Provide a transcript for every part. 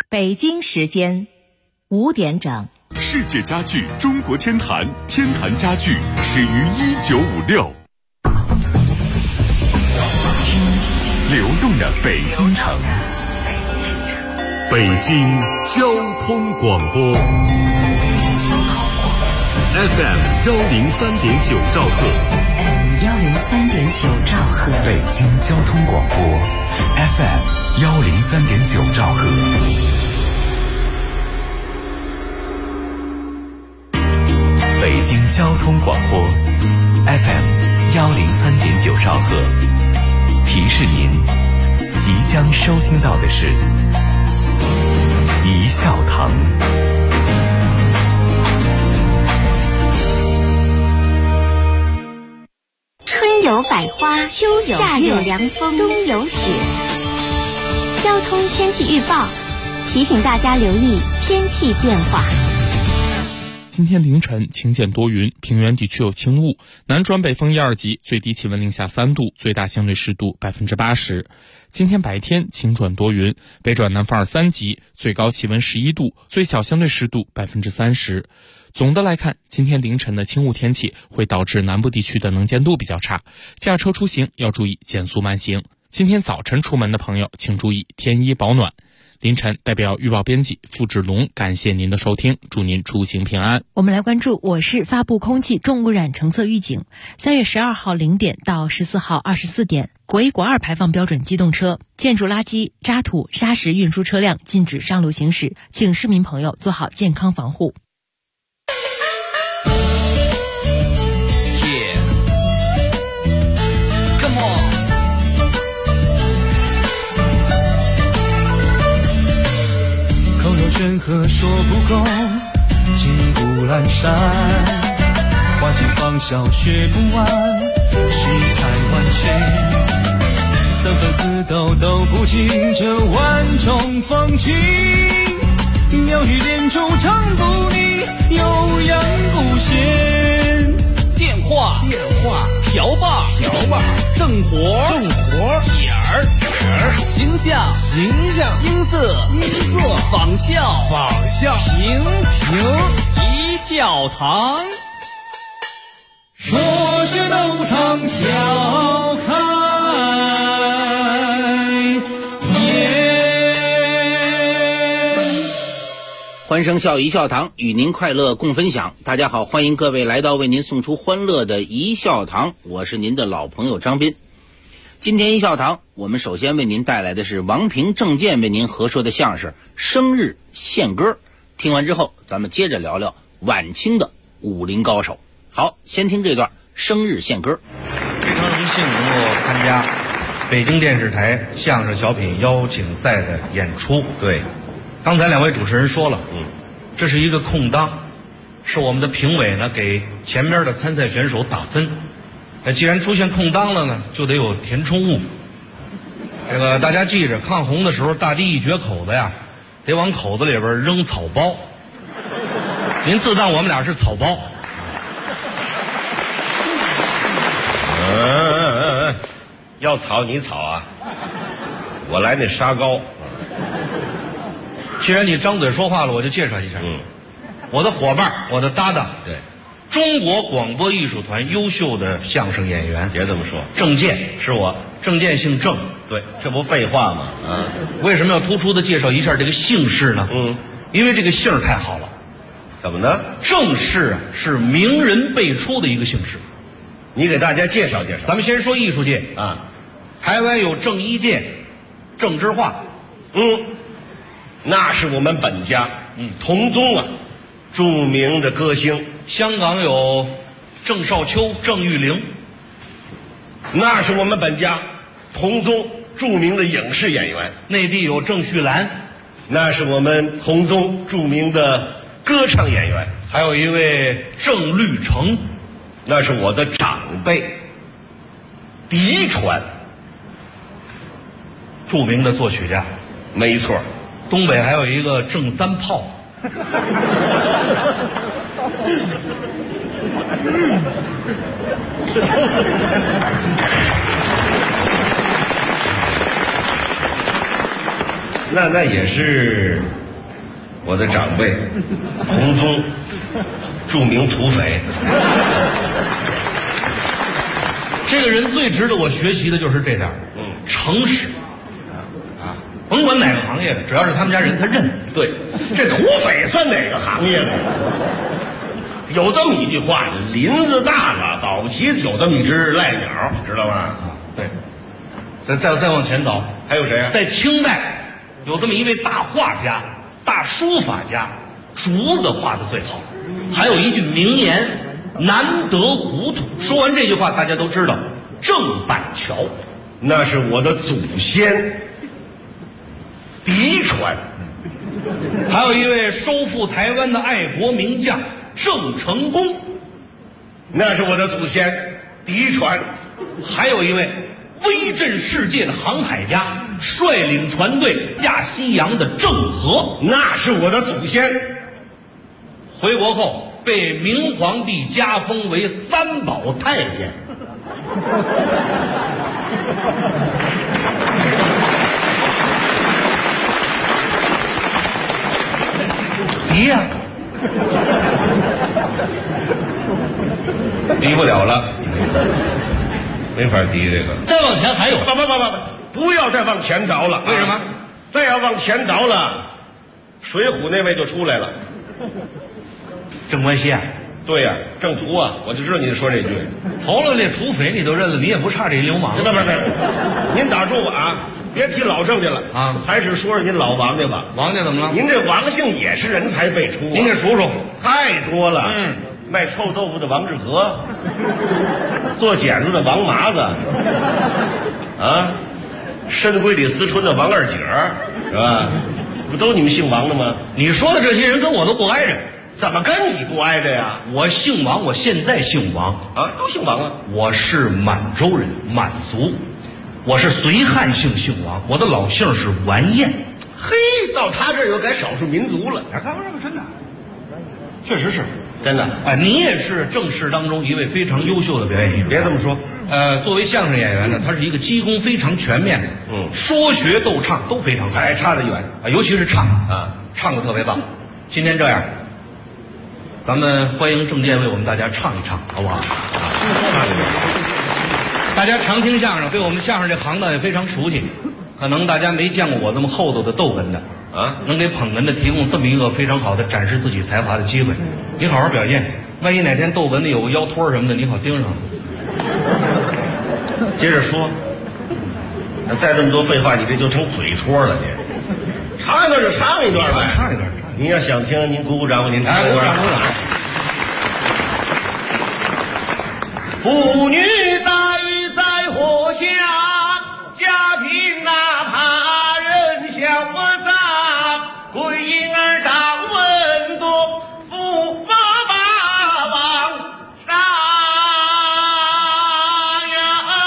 北京时间5点整。 世界家具中国天坛，天坛家具始于1956。流动的北京城，北京交通广播 FM 103.9兆赫 103.9兆赫， 北京交通广播 FM 103.9兆赫。北京交通广播 FM 103.9兆赫，提示您即将收听到的是一笑堂。 春有百花，秋有夏有凉风，冬有雪。交通天气预报提醒大家留意天气变化。 今天凌晨晴间多云，平原地区有轻雾，南转北风1、2级，最低气温零下3度，最大相对湿度80%。今天白天晴转多云，北转南风2、3级，最高气温11度，最小相对湿度30%。总的来看，今天凌晨的轻雾天气会导致南部地区的能见度比较差，驾车出行要注意减速慢行。今天早晨出门的朋友请注意添衣保暖。凌晨代表预报编辑付志龙感谢您的收听，祝您出行平安。 我们来关注我市发布空气重污染橙色预警。3月12号0点到14号24点，国1、国2排放标准机动车、建筑垃圾、渣土、砂石运输车辆禁止上路行驶，请市民朋友做好健康防护。 山河说不够，金不阑珊，花尽芳笑学不完，世态万千，三分四斗都不尽这万种风情，妙语连珠唱不腻，悠扬不闲。 电话瓢把正活点儿形象音色仿效评一笑堂， 说是斗场笑开颜。 欢声笑一笑堂，与您快乐共分享。大家好，欢迎各位来到为您送出欢乐的一笑堂，我是您的老朋友张斌。今天一笑堂，我们首先为您带来的是王平、郑健为您合说的相声《生日献歌》。听完之后，咱们接着聊聊晚清的武林高手。好，先听这段《生日献歌》。 非常荣幸能够参加北京电视台相声小品邀请赛的演出。对，刚才两位主持人说了，这是一个空当，是我们的评委呢给前面的参赛选手打分。既然出现空当了呢，就得有填充物。这个大家记着，抗洪的时候大堤一决口子呀，得往口子里边扔草包。您自当我们俩是草包。 要草你草啊，我来那沙膏。 既然你张嘴说话了，我就介绍一下。我的伙伴，我的搭档，对，中国广播艺术团优秀的相声演员。 别这么说， 郑健是我，郑健姓郑。 对，这不废话吗？ 为什么要突出的介绍一下这个姓氏呢？因为这个姓太好了。 怎么呢？ 郑氏啊，是名人辈出的一个姓氏。 你给大家介绍介绍。 咱们先说艺术界啊，台湾有郑伊健、郑智化， 那是我们本家，同宗啊，著名的歌星。 香港有郑少秋、郑裕玲， 那是我们本家同宗著名的影视演员。 内地有郑绪岚， 那是我们同宗著名的歌唱演员。 还有一位郑律成， 那是我的长辈，嫡传， 著名的作曲家。 没错。 东北还有一个郑三炮。 那也是我的长辈，洪宗，著名土匪。 这个人最值得我学习的就是这点，诚实。甭管哪个行业的，只要是他们家人，他认。 对，这土匪算哪个行业的？有这么一句话，林子大了，保不齐有这么一只赖鸟，知道吗？ 对。再往前走， 还有谁啊？ 在清代，有这么一位大画家、大书法家，竹子画的最好。还有一句名言：“难得糊涂。”说完这句话，大家都知道郑板桥， 那是我的祖先。嫡传。 还有一位收复台湾的爱国名将郑成功， 那是我的祖先，嫡传。 还有一位威震世界的航海家，率领船队驾西洋的郑和， 那是我的祖先。 回国后被明皇帝加封为三宝太监。敌呀， 敌不了了，没法敌这个。 再往前还有， 不要再往前倒了。 为什么？ 再要往前倒了，水浒那位就出来了。 郑关西啊？ 对呀，郑屠啊，我就知道你说这句。 头了这土匪你都认了，你也不差这流氓。 不，您打住吧啊！别提老郑家了啊， 还是说说您老王家吧。 王家怎么了？ 您这王姓也是人才辈出啊。 您给数数。 太多了。卖臭豆腐的王致和，做剪子的王麻子，啊，深闺里思春的王二姐是吧？不都你们姓王的吗？ 你说的这些人跟我都不挨着。 怎么跟你不挨着呀？ 我姓王，我现在姓王啊，都姓王啊。 我是满洲人，满族。我是随汉姓王，我的老姓是完颜。 嘿，到他这儿又改少数民族了。 看不上真的，确实是真的。 哎，你也是正式当中一位非常优秀的表演艺术家。 别这么说。 作为相声演员呢，他是一个基功非常全面的，说学逗唱都非常好， 还差得远啊，尤其是唱啊，唱得特别棒。今天这样，咱们欢迎郑健为我们大家唱一唱，好不好？大家常听相声，对我们相声这行当也非常熟悉，可能大家没见过我这么厚道的逗哏的啊，能给捧哏的提供这么一个非常好的展示自己才华的机会。你好好表现，万一哪天逗哏的有个腰托什么的，你好盯上。 接着说，那再这么多废话，你这就成嘴托了。你唱一段就唱一段呗， 唱一段。 您要想听，您鼓鼓掌吧，您来鼓掌鼓掌。 妇女在火下，家庭哪怕人想不丧，归婴儿当温多，父母把王上呀。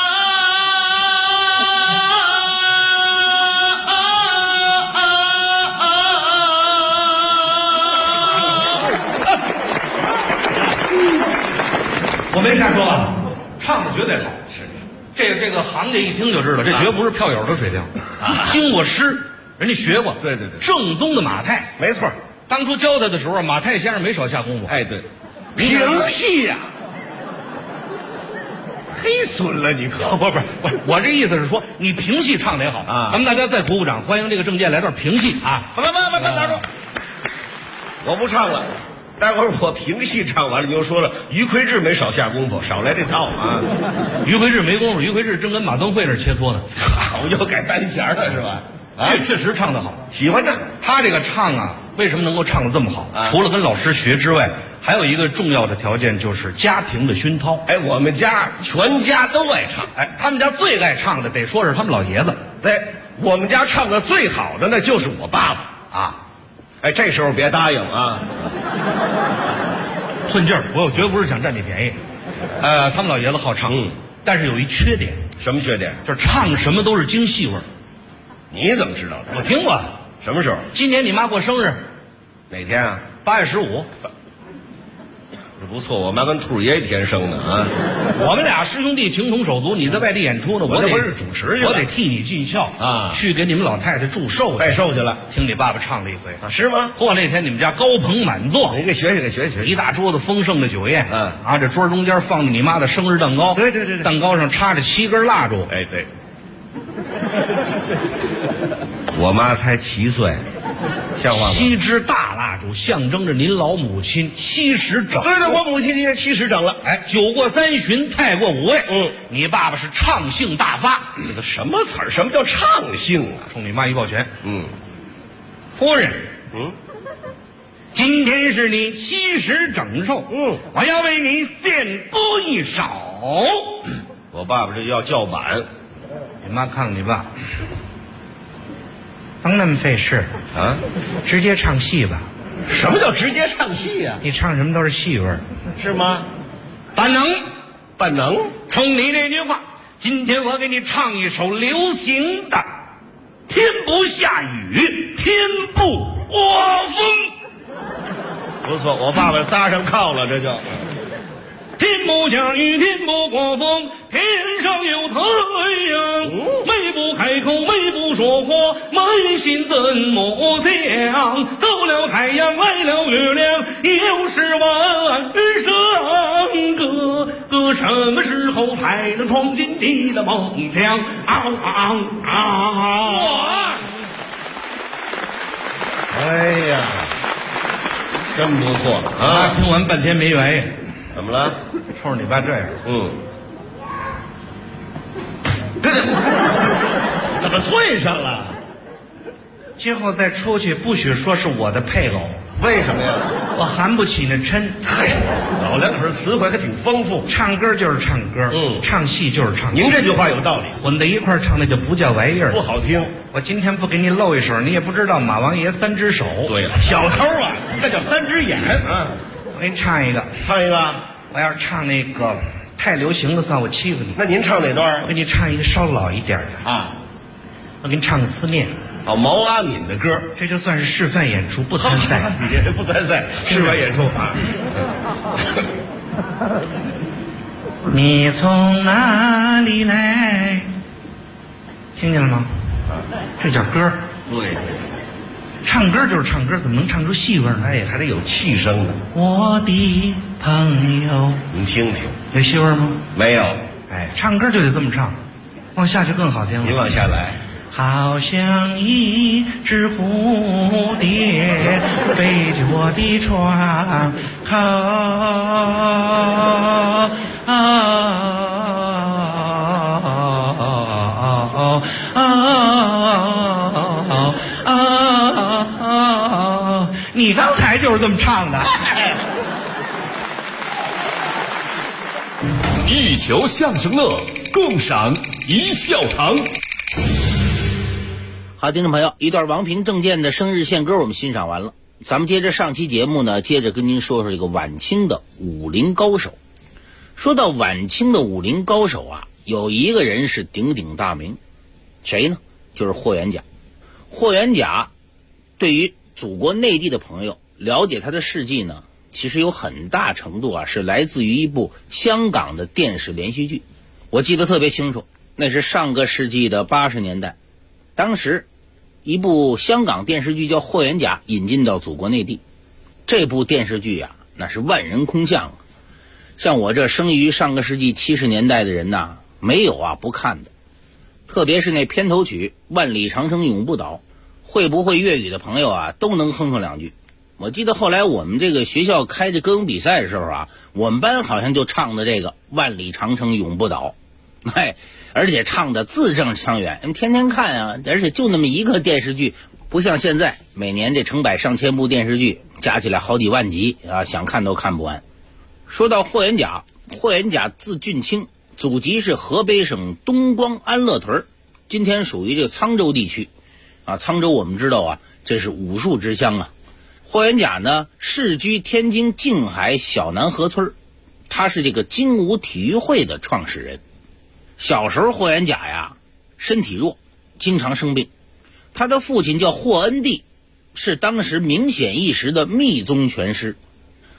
我没瞎说吧？唱的绝对好，是这个行家一听就知道，这绝不是票友的水平啊！经过师，人家学过， 对， 正宗的马太， 没错。 当初教他的时候，马太先生没少下功夫。 哎，对，评戏呀，黑损了你可不是，我这意思是说，你评戏唱得也好啊！咱们大家再鼓鼓掌，欢迎这个郑健来段评戏啊！ 不，打住，我不唱了。待会儿我评戏唱完了，你又说了于魁智没少下功夫，少来这套啊！ 于魁智没功夫，于魁智正跟马登辉那切磋呢。 我又改单弦了是吧？ 确实唱得好， 喜欢唱。 他这个唱啊，为什么能够唱得这么好？除了跟老师学之外，还有一个重要的条件就是家庭的熏陶。 哎，我们家全家都爱唱。 哎，他们家最爱唱的得说是他们老爷子。 对，我们家唱的最好的那就是我爸爸啊。哎，这时候别答应啊！ 寸劲儿，我绝不是想占你便宜。他们老爷子好唱，但是有一缺点。 什么缺点？ 就是唱什么都是京戏味儿。 你怎么知道的？ 我听过。 什么时候？ 今年你妈过生日， 哪天啊 ？8月15。 不错，我妈跟兔爷一天生的啊。 我们俩师兄弟情同手足，你在外地演出呢， 我这不是主持去了， 我得替你尽孝啊， 去给你们老太太祝寿拜寿去了。 听你爸爸唱了一回啊，是吗？ 嚯，那天你们家高朋满座， 你给学学， 一大桌子丰盛的酒宴， 啊， 这桌中间放着你妈的生日蛋糕， 对， 蛋糕上插着7根蜡烛， 哎对。我妈才7岁，像话吗 ？7支大蜡烛象征着您老母亲70整。 对，我母亲也70整了。 哎，酒过3巡，菜过5味。你爸爸是畅兴大发。 这个什么词儿？什么叫畅兴啊？ 冲你妈一抱拳。 夫人， 今天是你70整寿。我要为你献歌一首。 我爸爸这要叫板。 你妈看看你爸。甭那么费事啊！ 直接唱戏吧。 什么叫直接唱戏呀？ 你唱什么都是戏味儿， 是吗？ 半能。冲你这句话，今天我给你唱一首流行的。天不下雨，天不刮风。 不错，我爸爸搭上炕了，这就。 天不下雨，天不刮风，天上有太阳。眉不开口，眉不说话，满心怎么讲？走了太阳，来了月亮，又是晚上歌什么时候才能闯进你的梦乡？ 哎呀，真不错啊！ 听完半天没原因。 怎么了？ 冲着你爸这样。 怎么退上了？ 今后再出去不许说是我的配偶。 为什么呀？ 我含不起那嗔。 嗨，老两口词汇还挺丰富。 唱歌就是唱歌，唱戏就是唱戏。 您这句话有道理。 混在一块唱那就不叫玩意儿， 不好听。 我今天不给你露一手，你也不知道马王爷3只手。 对了，小偷啊，那叫3只眼啊。 我给你唱一个。我要是唱那个太流行的，算我欺负你。 那您唱哪段？ 我给你唱一个稍老一点的啊。 我给你唱个思念。 毛阿敏的歌， 这就算是示范演出，不参赛。 不参赛，示范演出啊。 你从哪里来？听见了吗？这叫歌。 对。 唱歌就是唱歌，怎么能唱出戏味呢？ 哎，还得有气声呢。 我的朋友， 您听听， 有戏味吗？ 没有。 哎，唱歌就得这么唱，往下就更好听了。 您往下来。 好像一只蝴蝶飞进我的窗口，你刚才就是这么唱的。 一球相声乐，共赏一笑堂。 好，听众朋友，一段王平、郑健的生日献歌我们欣赏完了，咱们接着上期节目呢，接着跟您说说这个晚清的武林高手。说到晚清的武林高手啊，有一个人是鼎鼎大名，谁呢？就是霍元甲。霍元甲对于祖国内地的朋友了解他的事迹呢，其实有很大程度啊是来自于一部香港的电视连续剧。我记得特别清楚，那是上个世纪的80年代，当时一部香港电视剧叫《霍元甲》引进到祖国内地。这部电视剧啊，那是万人空巷啊。像我这生于上个世纪70年代的人呐，没有啊不看的。特别是那片头曲《万里长城永不倒》，会不会粤语的朋友啊，都能哼2句。我记得后来我们这个学校开这歌咏比赛的时候啊，我们班好像就唱的这个《万里长城永不倒》。而且唱的字正腔圆，天天看啊，而且就那么一个电视剧，不像现在每年这成百上千部电视剧，加起来好几万集啊，想看都看不完。说到霍元甲，霍元甲字俊清，祖籍是河北省东光安乐屯，今天属于这个沧州地区啊。沧州我们知道啊，这是武术之乡啊。霍元甲呢，世居天津静海小南河村，他是这个精武体育会的创始人。小时候霍元甲呀身体弱，经常生病。他的父亲叫霍恩弟，是当时名显一时的密宗拳师。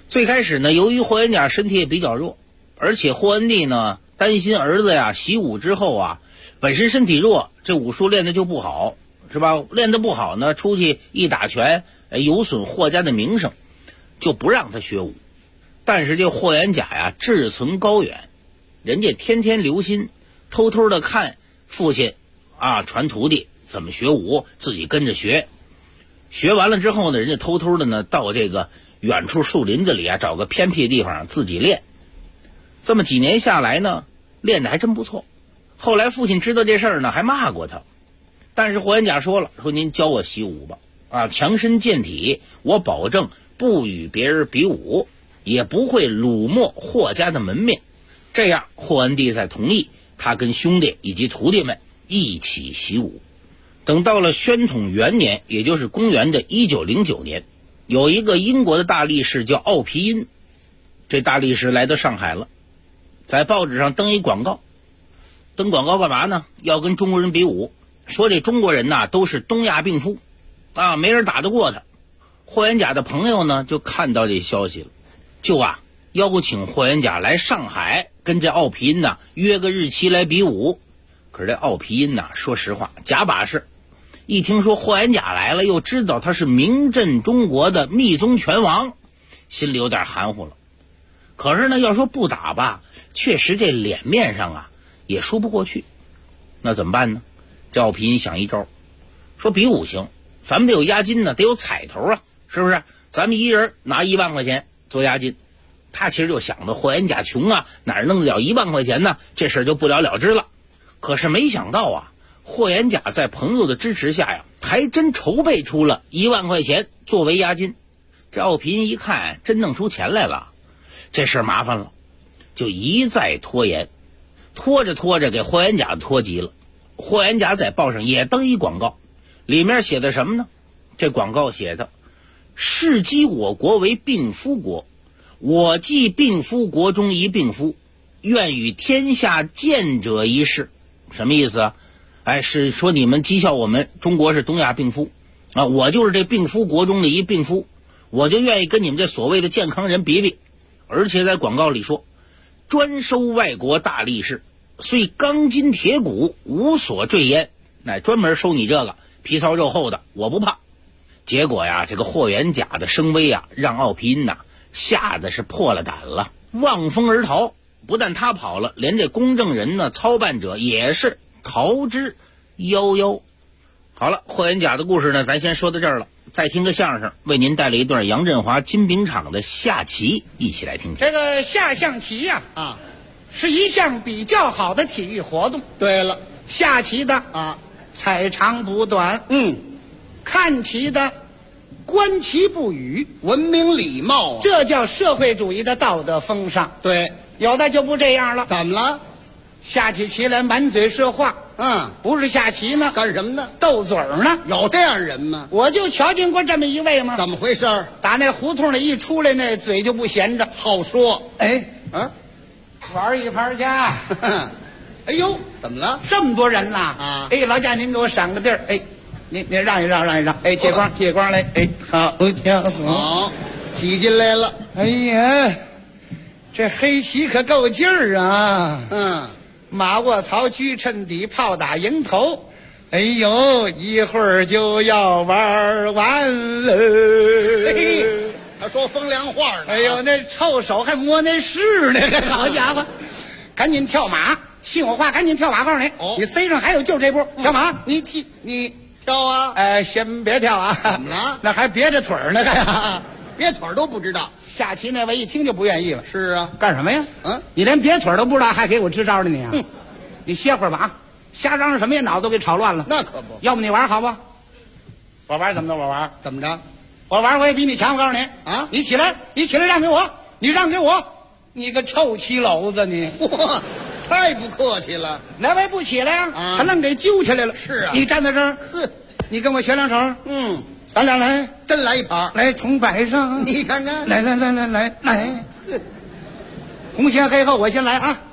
最开始呢，由于霍元甲身体也比较弱，而且霍文帝呢担心儿子呀习武之后啊，本身身体弱，这武术练得就不好，是吧？练得不好呢，出去一打拳，有损霍家的名声，就不让他学武。但是这霍元甲呀，志存高远，人家天天留心，偷偷的看父亲啊传徒弟怎么学武，自己跟着学。学完了之后呢，人家偷偷的呢到这个远处树林子里啊，找个偏僻地方自己练。这么几年下来呢，练得还真不错。后来父亲知道这事儿呢，还骂过他。但是霍元甲说了，说您教我习武吧，啊，强身健体，我保证不与别人比武，也不会辱没霍家的门面。这样霍文帝才同意他跟兄弟以及徒弟们一起习武。等到了宣统元年，也就是公元的1909年，有一个英国的大力士叫奥皮因，这大力士来到上海了，在报纸上登一广告。登广告干嘛呢？要跟中国人比武，说这中国人呐都是东亚病夫啊，没人打得过他。霍元甲的朋友呢就看到这消息了，就邀请霍元甲来上海跟这奥皮因呐约个日期来比武。可是这奥皮因呐说实话假把式，一听说霍元甲来了，又知道他是名震中国的密宗拳王，心里有点含糊了。可是呢要说不打吧，确实这脸面上也说不过去。那怎么办呢？这奥皮因想一招，说比武行，咱们得有押金呢，得有彩头啊，是不是？咱们一人拿1万块钱做押金。他其实就想着霍元甲穷哪弄得了1万块钱呢？这事儿就不了了之了。可是没想到霍元甲在朋友的支持下还真筹备出了1万块钱作为押金。这奥皮因一看真弄出钱来了，这事儿麻烦了，就一再拖延，拖着拖着给霍元甲拖急了。霍元甲在报上也登一广告，里面写的什么呢？这广告写的：世积我国为病夫国，我继病夫国中一病夫，愿与天下见者一试。什么意思啊？是说你们讥笑我们中国是东亚病夫啊，我就是这病夫国中的一病夫，我就愿意跟你们这所谓的健康人比比。而且在广告里说，专收外国大力士，虽钢筋铁骨无所赘焉，专门收你这个皮糙肉厚的，我不怕。结果这个霍元甲的声威让奥皮因吓得是破了胆了，望风而逃。不但他跑了，连这公证人呢操办者也是逃之夭夭。好了，霍元甲的故事呢咱先说到这儿了，再听个相声，为您带来一段杨振华金饼厂的下棋，一起来听听。 这个下象棋是一项比较好的体育活动。 对了， 下棋的采长补短，看棋的观棋不语， 文明礼貌这叫社会主义的道德风尚。 对， 有的就不这样了。 怎么了？ 下起棋来满嘴说话，不是下棋呢， 干什么呢？ 斗嘴儿呢。 有这样人吗？ 我就瞧见过这么一位嘛。 怎么回事？ 打那胡同里一出来，那嘴就不闲着， 好说。 玩一盘去。 哎呦，怎么了？ 这么多人呐！老家您给我闪个地儿。您让一让，让一让。借光来。好家伙， 好，挤进来了。 哎呀，这黑棋可够劲儿啊！马卧槽，车趁底，炮打营头。哎呦，一会儿就要玩完了。 他说风凉话呢。 哎呦，那臭手还摸那屎呢，好家伙！赶紧跳马，信我话，赶紧跳马！告诉你，你塞上还有就这步，跳马，你跳啊！ 先别跳啊！ 怎么了？ 那还别着腿儿呢， 别腿儿都不知道。 下棋那位一听就不愿意了。 是啊， 干什么呀？你连别腿儿都不知道，还给我支招呢你啊！你歇会儿吧瞎嚷嚷什么呀？脑子都给吵乱了。 那可不， 要不你玩好不？我玩怎么着？我玩怎么着？ 我玩我也比你强。我告诉你你起来让给我，你让给我，你个臭棋篓子你！ 嚯，太不客气了。 哪位不起来呀？他愣给揪起来了。 是啊， 你站在这儿，你跟我学两手。咱俩来， 真来一盘， 来重摆上。 你看看， 来，红先黑后，我先来啊！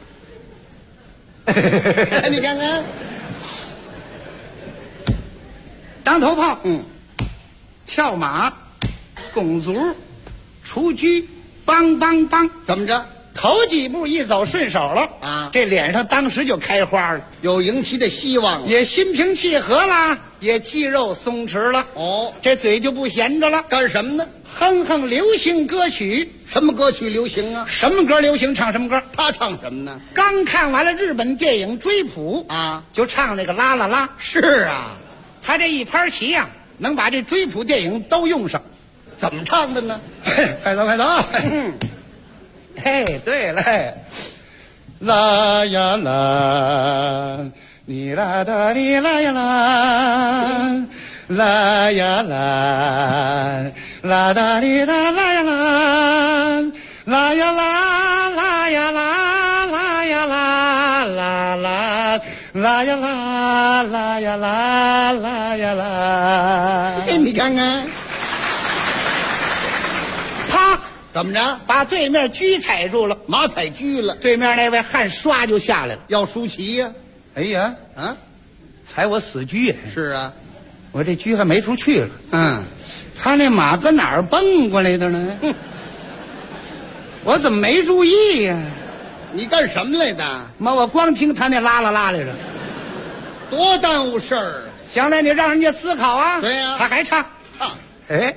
你看看， 当头炮，跳马，拱卒，出车， 梆梆梆， 怎么着？ 头几步一走顺手了啊， 这脸上当时就开花了， 有迎娶的希望了， 也心平气和了，也肌肉松弛了。 哦， 这嘴就不闲着了， 干什么呢？ 哼哼流行歌曲。 什么歌曲流行啊？ 什么歌流行唱什么歌。 他唱什么呢？ 刚看完了日本电影《追捕》 啊， 就唱那个啦啦啦。 是啊， 他这一拍棋呀，能把这追捕电影都用上。 怎么唱的呢？ 快走快走。嘿，对了，啦呀啦，你啦哒你啦呀啦，啦呀啦，啦哒你哒啦呀啦，啦呀啦，啦呀啦，啦呀啦，啦啦，啦呀啦，啦呀啦，啦呀啦。 你看看， 啪！ 怎么着？ 把对面车踩住了， 马踩车了。 对面那位汗唰就下来了， 要输棋呀！ 哎呀， 啊， 踩我死车呀！ 是啊， 我这车还没出去了。 嗯， 他那马搁哪儿蹦过来的呢？我怎么没注意呀？ 你干什么来的？ 妈，我光听他那啦啦啦来着， 多耽误事儿啊！ 想来你让人家思考啊。 对呀他还唱唱， 哎。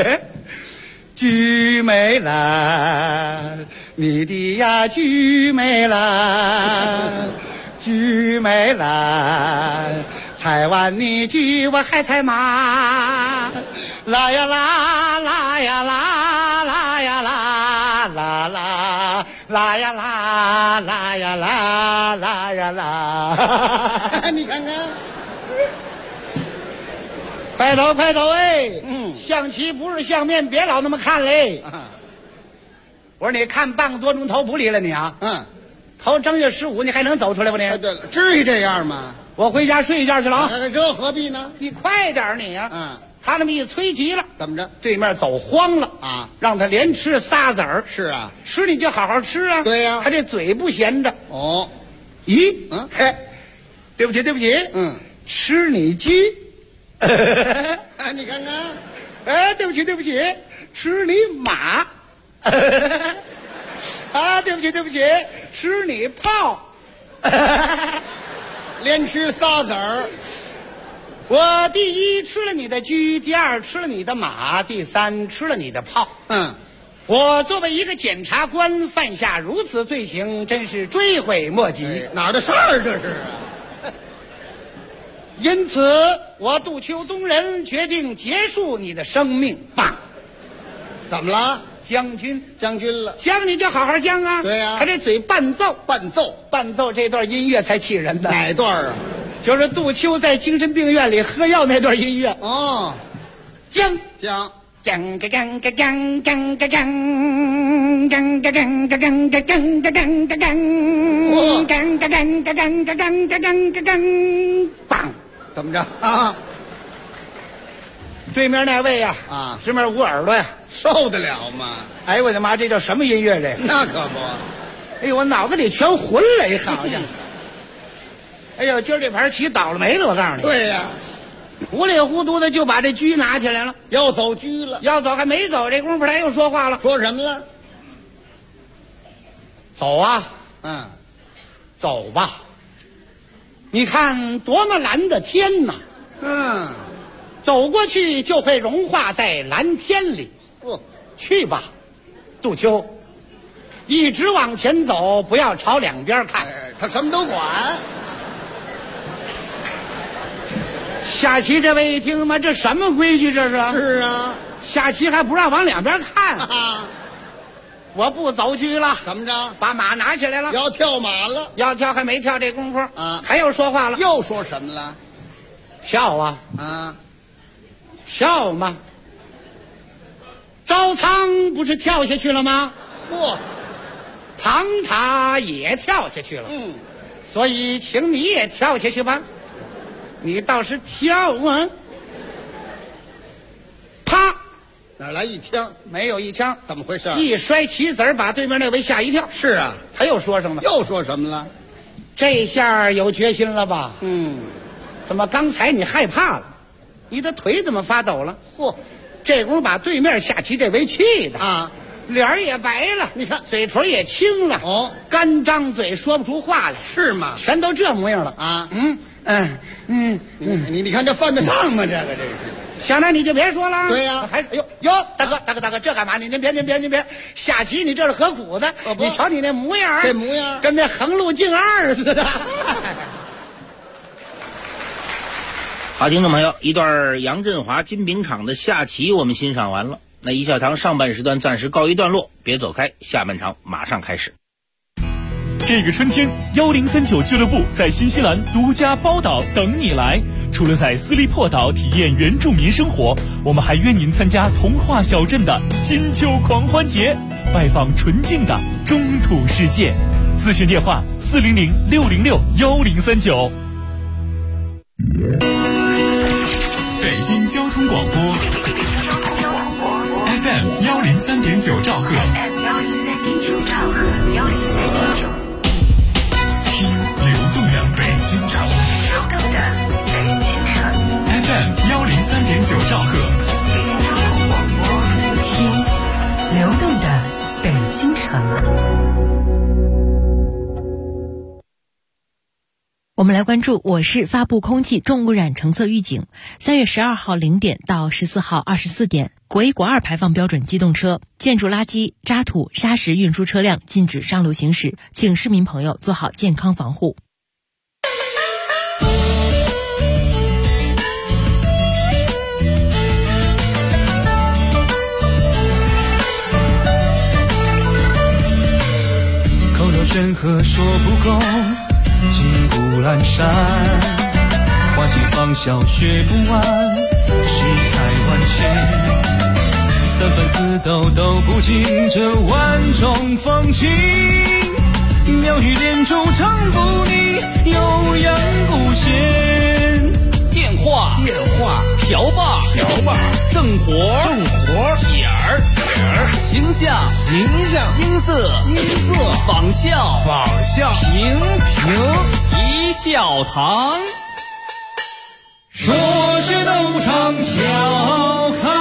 菊美兰，你的呀菊美兰，菊美兰，踩完你菊我还踩马，啦呀啦啦呀啦啦呀啦啦啦啦呀啦啦呀啦啦呀啦。 你看看， 快走快走哎！象棋不是相面，别老那么看嘞。我说你看半个多钟头不离了你啊？头正月15你还能走出来不你？ 对了，至于这样吗？ 我回家睡一觉去了啊。 这何必呢？ 你快点你呀！他那么一催急了， 怎么着？ 对面走慌了啊， 让他连吃仨子儿。 是啊， 吃你就好好吃啊。 对呀， 他这嘴不闲着。 哦， 咦，嘿，对不起对不起，吃你鸡。 你看看， 哎，对不起对不起，吃你马。啊，对不起对不起，吃你炮。 连吃仨子儿。 我第一吃了你的车，第二吃了你的马，第三吃了你的炮。我作为一个检察官犯下如此罪行，真是追悔莫及。 哪儿的事儿这是啊？ 因此，我杜秋东人决定结束你的生命。棒！ 怎么了？ 将军了， 将你就好好将啊！ 对呀， 他这嘴伴奏这段音乐才气人的。 哪段啊？ 就是杜秋在精神病院里喝药那段音乐。 哦， 将。 将个将个将将个将将个将个将个将个将个将将个将个将个将个将个将，棒！ 怎么着啊？ 对面那位呀，直面捂耳朵呀， 受得了吗？ 哎呦我的妈，这叫什么音乐这？ 那可不， 哎呦我脑子里全混了，好家伙！哎呦，今儿这盘棋倒了霉了，我告诉你。 对呀。 糊里糊涂的就把这车拿起来了， 要走车了， 要走还没走，这功夫他又说话了， 说什么了？ 走啊，走吧。你看多么蓝的天呐，走过去就会融化在蓝天里。去吧，杜秋，一直往前走，不要朝两边看。 他什么都管。 下棋这位一听嘛，这什么规矩这是？ 是啊， 下棋还不让往两边看。我不走车了， 怎么着？ 把马拿起来了， 要跳马了， 要跳还没跳这功夫啊，还又说话了， 又说什么了？ 跳啊跳嘛！招仓不是跳下去了吗？唐塔也跳下去了，所以请你也跳下去吧。你倒是跳啊！啪， 哪来一枪？ 没有一枪， 怎么回事？ 一摔棋子儿，把对面那位吓一跳。 是啊， 他又说什么？ 又说什么了？ 这下有决心了吧？怎么刚才你害怕了？你的腿怎么发抖了？这功夫把对面下棋这位气的脸儿也白了， 你看嘴唇也青了， 哦， 干张嘴说不出话来， 是吗？ 全都这模样了啊！你看这犯得上吗？这个行了，你就别说了。 对呀还哟，大哥，这干嘛？您别，下棋你这是何苦的？ 不你瞧你那模样， 这模样跟那横路径二似的。 好，听众朋友，一段杨振华金饼厂的下棋我们欣赏完了。那一笑堂上半时段暂时告一段落，别走开，下半场马上开始。 这个春天，1039俱乐部在新西兰独家包岛等你来。除了在斯利珀岛体验原住民生活，我们还约您参加童话小镇的金秋狂欢节，拜访纯净的中土世界。咨询电话400-606-1039。 北京交通广播 FM 103.9兆赫，听流动的北京城，FM 103.9兆赫， 听流动的北京城。 我们来关注我市发布空气重污染橙色预警。3月12号0点到14号24点，国1、国2排放标准机动车、建筑垃圾、渣土、砂石运输车辆禁止上路行驶，请市民朋友做好健康防护。 口头审核说不够，筋骨阑珊，花期芳笑学不完，世态万千，三分四斗都不尽这万种风情，妙语连珠唱不腻，悠扬不闲。 电话瓢把正活点儿形象音色仿效评一笑堂， 说是都唱笑开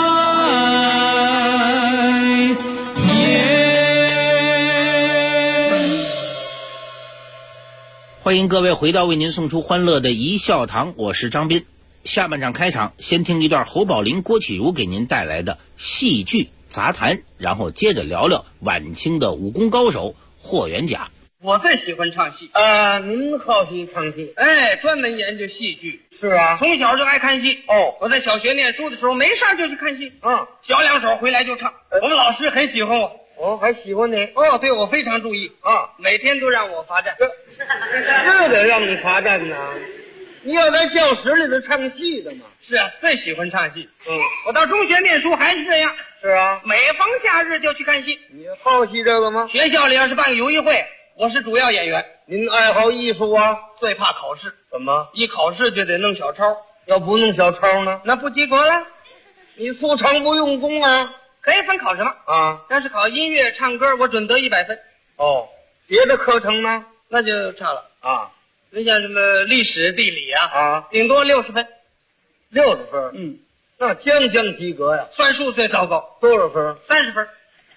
颜。 欢迎各位回到为您送出欢乐的一笑堂，我是张斌。下半场开场，先听一段侯宝林、郭启儒给您带来的戏剧杂谈，然后接着聊聊晚清的武功高手霍元甲。 我最喜欢唱戏。 您好喜唱戏？ 哎，专门研究戏剧。 是啊， 从小就爱看戏。 哦， 我在小学念书的时候，没事就去看戏。小两手回来就唱。我们老师很喜欢我。 哦，还喜欢你？ 哦，对我非常注意啊，每天都让我罚站。 是得让你罚站呢。你要在教室里头唱戏的嘛？ 是啊，最喜欢唱戏。我到中学念书还是这样。 是啊， 每逢假日就去看戏。 你好戏这个吗？ 学校里要是办个游艺会，我是主要演员。 您爱好艺术啊？ 最怕考试。 怎么？ 一考试就得弄小抄， 要不弄小抄呢？ 那不及格了。 你素常不用功啊？ 可以分考什么啊？ 要是考音乐、唱歌，我准得100分。 哦，别的课程呢？ 那就差了啊。 那像什么历史、地理啊，顶多60分。 60分？那将及格呀。 算术最糟糕， 多少分 ？30分。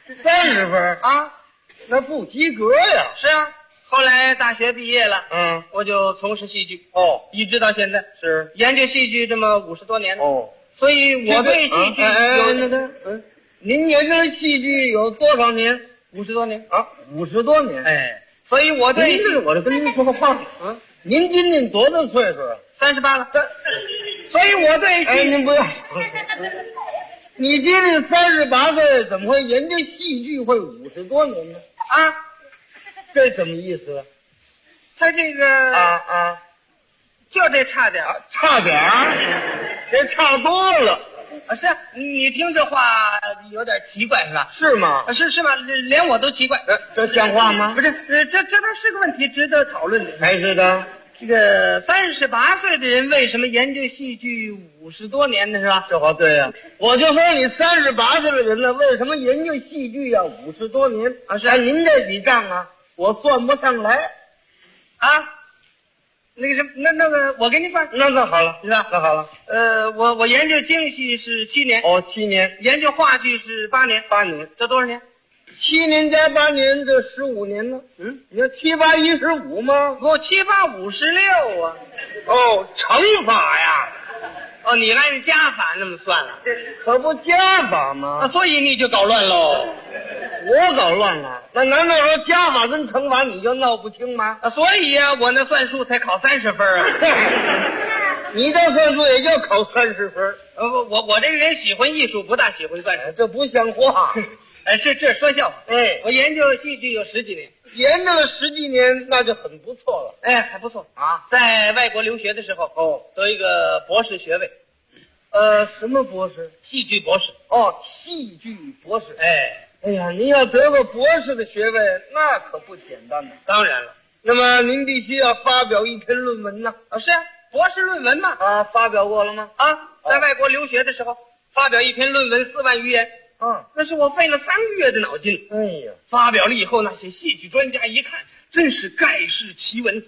30分啊？ 那不及格呀。 是啊，后来大学毕业了，我就从事戏剧。 哦， 一直到现在是研究戏剧这么50多年了。 哦， 所以我对戏剧您研究戏剧有多少年 ？50多年啊，50多年。 哎。所以我对我就跟您说个话您今年多大岁数啊 ？38了。所以我对戏，您不要。你今年38岁，怎么会研究戏剧会50多年呢？ 啊， 这什么意思？ 他这个就这差点差点这差多了。 是啊，你听这话有点奇怪是吧？ 是吗？ 是吗？连我都奇怪。 这像话吗？ 不是，这倒是个问题，值得讨论的。 还是的。 这个38岁的人为什么研究戏剧50多年呢？是吧？ 这话对呀。我就说你38岁的人了，为什么研究戏剧要50多年啊？是您这笔账啊，我算不上来啊。那个什么，那个，我给你算。 那好了， 是吧？ 那好了。 我研究京戏是7年。 哦，7年。 研究话剧是8年。 8年， 这多少年 7年加8年，这15年呢？你要7、8、15吗？ 不，7、8、56啊。 哦，乘法呀。 哦，你按加法那么算了， 可不加法吗？ 所以你就搞乱喽。 我搞乱了？那难道说加法跟乘法你就闹不清吗？ 所以呀，我那算术才考30分啊。 你这算术也就考30分。 我这个人喜欢艺术，不大喜欢算术， 这不像话。 这说笑话。 哎， 我研究戏剧有10几年， 研究了10几年，那就很不错了。 哎，还不错啊。 在外国留学的时候，得一个博士学位。 什么博士？ 戏剧博士。 哦，戏剧博士。 哎呀，您要得个博士的学位，那可不简单呢。 当然了， 那么您必须要发表一篇论文呢。 是啊，博士论文嘛。 啊，发表过了吗？ 啊，在外国留学的时候，发表一篇论文4万余言。那是我费了3个月的脑筋。 哎呀， 发表了以后，那些戏剧专家一看，真是盖世奇闻。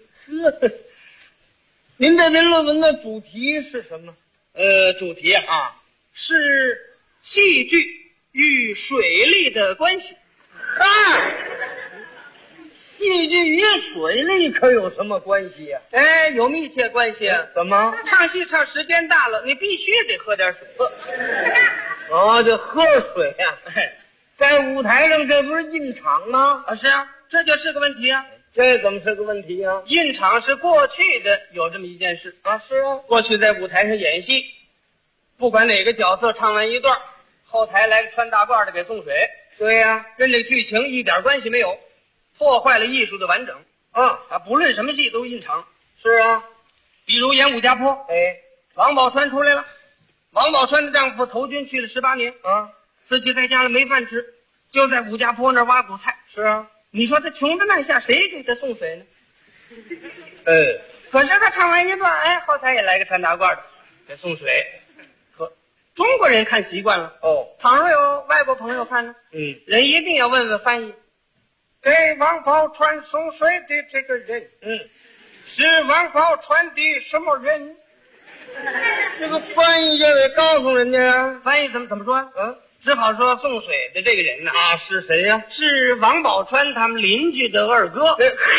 您这篇论文的主题是什么？ 主题啊，是戏剧与水利的关系。 嗨，戏剧与水利可有什么关系呀？ 哎，有密切关系啊。 怎么？ 唱戏唱时间大了，你必须得喝点水。 这喝水呀。在舞台上这不是印场吗？ 是啊，这就是个问题啊。 这怎么是个问题啊？ 印场是过去的有这么一件事啊。是啊， 过去在舞台上演戏，不管哪个角色唱完一段，后台来个穿大褂的给送水。 对呀， 跟这剧情一点关系没有，破坏了艺术的完整。不论什么戏都印场。 是啊， 比如演武家坡，王宝钏出来了，王宝钏的丈夫投军去了18年啊， 自己在家里没饭吃，就在武家坡那儿挖苦菜。 是啊， 你说他穷的那下，谁给他送水呢？ 可是他唱完一段，后台也来个穿大褂的给送水。可中国人看习惯了，倘若有外国朋友看呢，人一定要问问翻译，给王宝钏送水的这个人，是王宝钏的什么人？ 这个翻译就得告诉人家呀。 翻译怎么说？只好说送水的这个人呢， 是谁呀？ 是王宝钏他们邻居的二哥。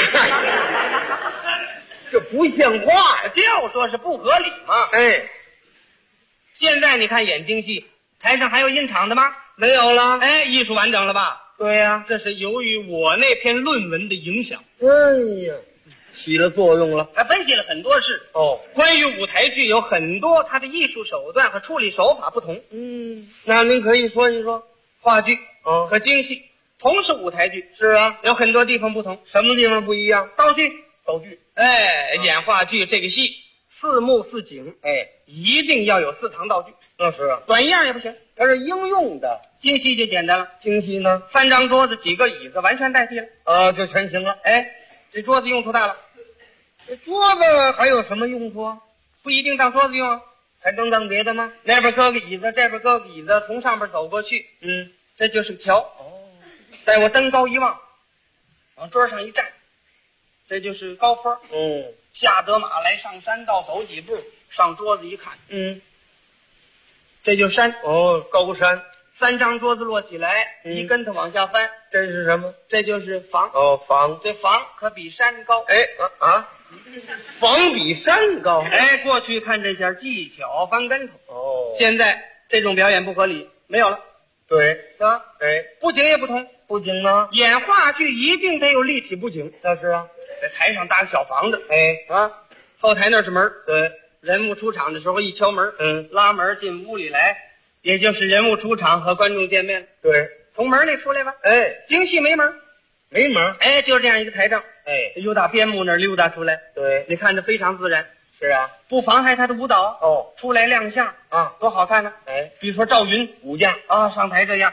这不像话， 就说是不合理嘛。现在你看演京戏，台上还有印场的吗？ 没有了。 艺术完整了吧？ 对呀， 这是由于我那篇论文的影响。 哎呀，起了作用了。 还分析了很多事。关于舞台剧有很多它的艺术手段和处理手法不同。 那您可以说一说。 话剧和京戏同是舞台剧， 是啊， 有很多地方不同。 什么地方不一样？ 道具。 演话剧这个戏4幕4景，一定要有4堂道具。 那是啊， 短一样也不行， 它是应用的。 京戏就简单了。 京戏呢 ，3张桌子几个椅子完全代替了。 就全行了。 这桌子用途大了。 这桌子还有什么用途啊？ 不一定当桌子用， 还能当别的吗？ 那边搁个椅子，这边搁个椅子，从上边走过去，这就是个桥。待我登高一望，往桌上一站，这就是高峰。下得马来上山道，走几步上桌子一看，这就山。 高山。 3张桌子摞起来，一跟头往下翻， 这是什么？ 这就是房。 房。 这房可比山高。 房比山高。 过去看这下技巧翻跟头。现在这种表演不合理，没有了。 对， 是吧？布景也不同。 布景呢？ 演话剧一定得有立体布景。 那是啊， 在台上搭个小房子。后台那是门。 对， 人物出场的时候一敲门，拉门进屋里来。 也就是人物出场和观众见面， 对， 从门里出来吧。京戏没门， 没门。 就这样一个台账。由打边幕那儿溜达出来。 对， 你看着非常自然。 是啊， 不妨害他的舞蹈。出来亮相啊，多好看呢。比如说赵云武将啊，上台这样。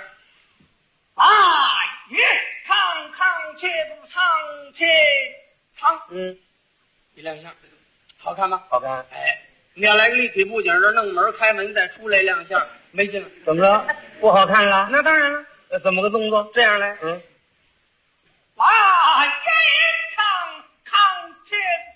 月康康且不唱且唱。一亮相，好看吗？ 好看。 你要来个立体布景，这弄门开门再出来亮相。 没劲了， 怎么着？不好看了？ 那当然了。 怎么个动作？ 这样来，月康康且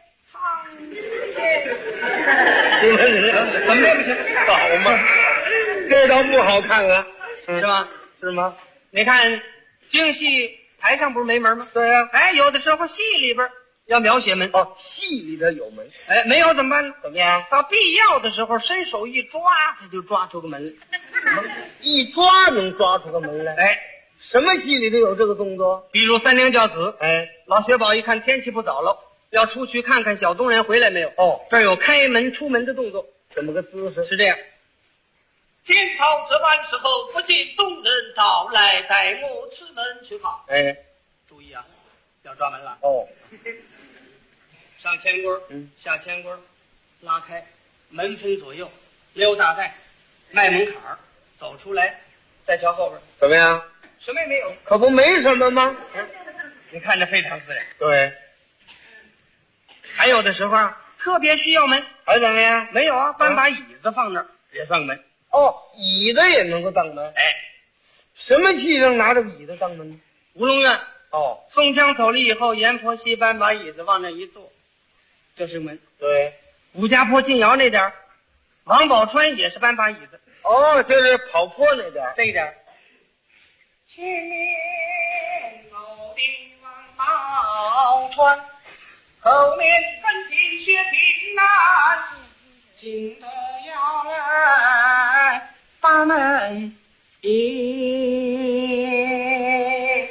唱且。怎么也不行？ 好嘛，这倒不好看了， 是吗？ 是吗？ 你看， 京戏台上不是没门吗？ 对呀。 哎，有的时候戏里边要描写门。 哦，戏里头有门。 哎，没有怎么办呢？ 怎么样？ 到必要的时候伸手一抓，他就抓出个门来。 什么？一抓能抓出个门来？ 哎， 什么戏里头有这个动作？ 比如三娘教子。 哎， 老薛宝一看天气不早了，要出去看看小东人回来没有。 哦， 这儿有开门出门的动作。 怎么个姿势？ 是这样。 天朝这般时候，不见东人到来，待我吃门去好。 哎， 注意啊，要抓门了。 哦， 上前棍，下前棍，拉开，门分左右，溜大带，迈门槛儿，走出来，再瞧后边， 怎么样？ 什么也没有， 可不没什么吗？ 你看着非常自然。 对。 还有的时候啊，特别需要门， 还怎么样？ 没有啊，搬把椅子放那儿也算门。 哦，椅子也能够当门。 哎， 什么戏能拿着椅子当门？ 吴龙院。 哦， 宋江走了以后，阎婆惜搬把椅子往那一坐，这是门。 对。 武家坡进窑那点儿，王宝钏也是搬把椅子。 哦，就是跑坡那点儿。 这一点儿。 前面走的王宝钏，后面跟的薛平南，进得要来把门一。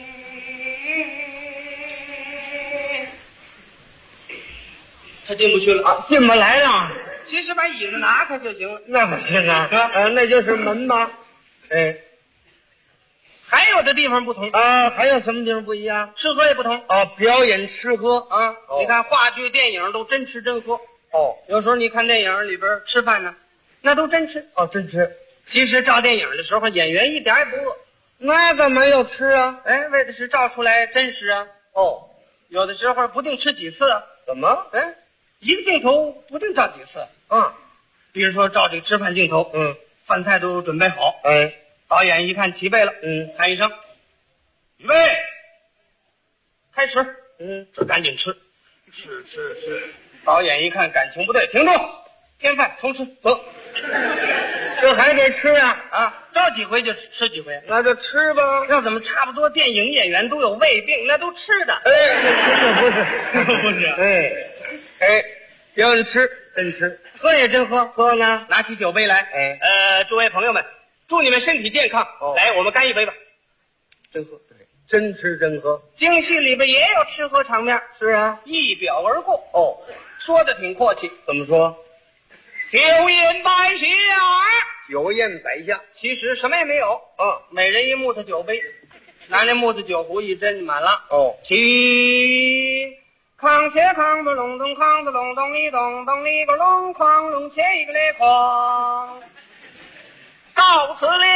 他进不去了啊，进不来了。 其实把椅子拿开就行了。 那不行啊，那就是门吧。哎， 还有的地方不同啊，还有什么地方不一样？ 吃喝也不同啊，表演吃喝啊。 哦， 你看话剧、电影都真吃真喝。 哦， 有时候你看电影里边吃饭呢，那都真吃。 哦，真吃。 其实照电影的时候，演员一点也不饿， 那干嘛要吃啊？ 哎，为的是照出来真实啊。 哦， 有的时候不定吃几次啊。 怎么？ 哎，一个镜头不定照几次啊。比如说照这个吃饭镜头，饭菜都准备好， 哎， 导演一看齐备了，喊一声，预备，开始，这赶紧吃，吃。导演一看感情不对，停住，添饭重吃，走。 这还得吃啊！ 啊，照几回就吃几回， 那就吃吧。 要怎么差不多？电影演员都有胃病，那都吃的。 哎，那不是， 不是。 哎，表演吃，真吃， 喝也真喝， 喝呢， 拿起酒杯来。 哎， 诸位朋友们，祝你们身体健康。来，我们干一杯吧。 真喝，对，真吃真喝。 京戏里边也有吃喝场面， 是啊， 一表而过。 哦， 说的挺阔气。 怎么说？ 酒宴摆下， 酒宴摆下， 其实什么也没有。每人一木头酒杯，拿那木头酒壶一斟满了。 哦， 起，康切康的隆咚，康的隆咚，一咚咚一个隆哐隆切一个嘞哐，到此了。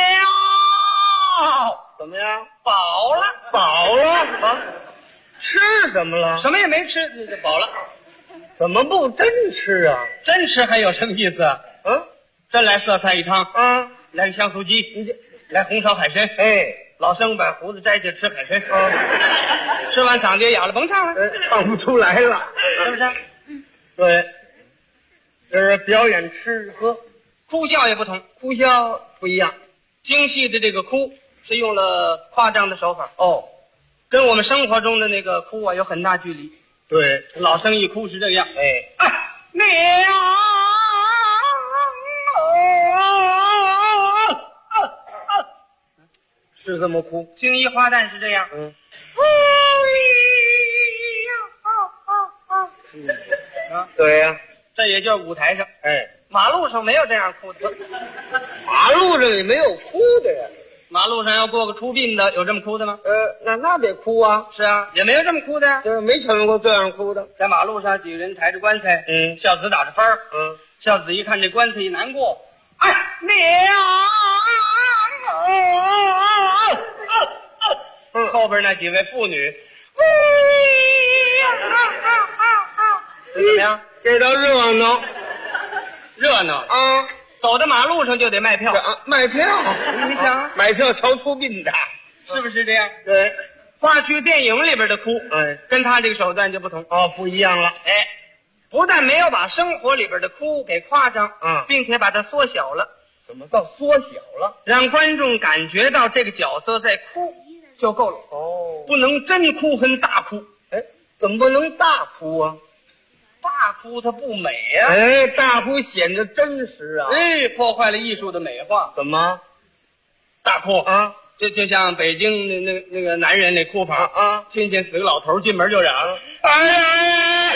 怎么样？ 饱了， 饱了啊！吃什么了？ 什么也没吃，那就饱了。 怎么不真吃啊？ 真吃还有什么意思啊？真来色菜一汤啊， 来个香酥鸡，来红烧海参。 哎， 老生把胡子摘下吃海参啊，吃完嗓子也哑了，甭唱了， 唱不出来了， 是不是？ 对，这是表演吃喝， 哭笑也不同， 哭笑不一样。 京戏的这个哭是用了夸张的手法， 跟我们生活中的那个哭啊有很大距离。 对， 老生一哭是这个样，娘， 是这么哭。 青衣花旦是这样， 对呀， 这也就是舞台上， 马路上没有这样哭的， 马路上也没有哭的呀。 马路上要过个出殡的，有这么哭的吗？ 那得哭啊。 是啊，也没有这么哭的呀。 没瞧见过这样哭的。 在马路上，几个人抬着棺材，孝子打着幡儿，孝子一看这棺材一难过，娘，后边那几位妇女，怎么样？ 这叫热闹， 热闹啊！ 走到马路上就得卖票， 卖票， 你想买票瞧出殡的， 是不是这样？ 对， 话剧、电影里边的哭，跟他这个手段就不同， 不一样了。 不但没有把生活里边的哭给夸张，并且把它缩小了。 怎么到缩小了？ 让观众感觉到这个角色在哭， 就够了。 哦， 不能真哭跟大哭。 哎，怎么不能大哭啊？ 大哭它不美呀、 哎，大哭显得真实啊。 哎，破坏了艺术的美化。 怎么？ 大哭啊？ 就像北京那个男人那哭法啊， 亲戚死个老头进门就嚷， 哎呀！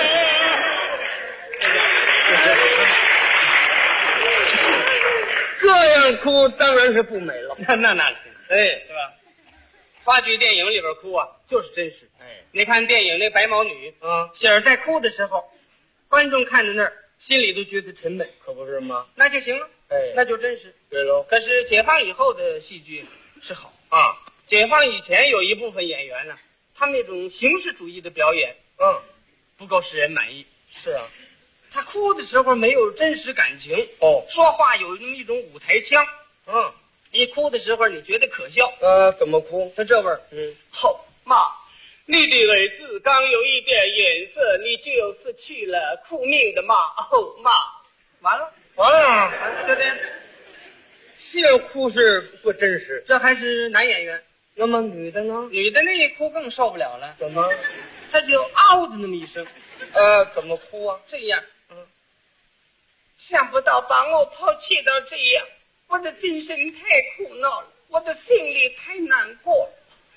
这样哭当然是不美了。 那哎， 是吧？话剧电影里边哭啊，就是真实。 哎， 你看电影那白毛女啊， 喜儿在哭的时候，观众看在那儿，心里都觉得沉闷， 可不是吗？ 那就行了。 哎， 那就真实。 对喽。 可是解放以后的戏剧是好啊， 解放以前有一部分演员呢，他们那种形式主义的表演，不够使人满意。 是啊， 他哭的时候没有真实感情，说话有那么一种舞台腔，一哭的时候你觉得可笑。 怎么哭？ 他这味儿，后妈，你的儿子刚有一点颜色，你就失去了哭命的妈。哦妈，完了，就这样。 这哭是不真实， 这还是男演员。 那么女的呢？ 女的那一哭更受不了了。 怎么？ 她就嗷的那么一声。 怎么哭啊？ 这样，想不到把我抛弃到这样，我的精神太苦恼了，我的心里太难过了。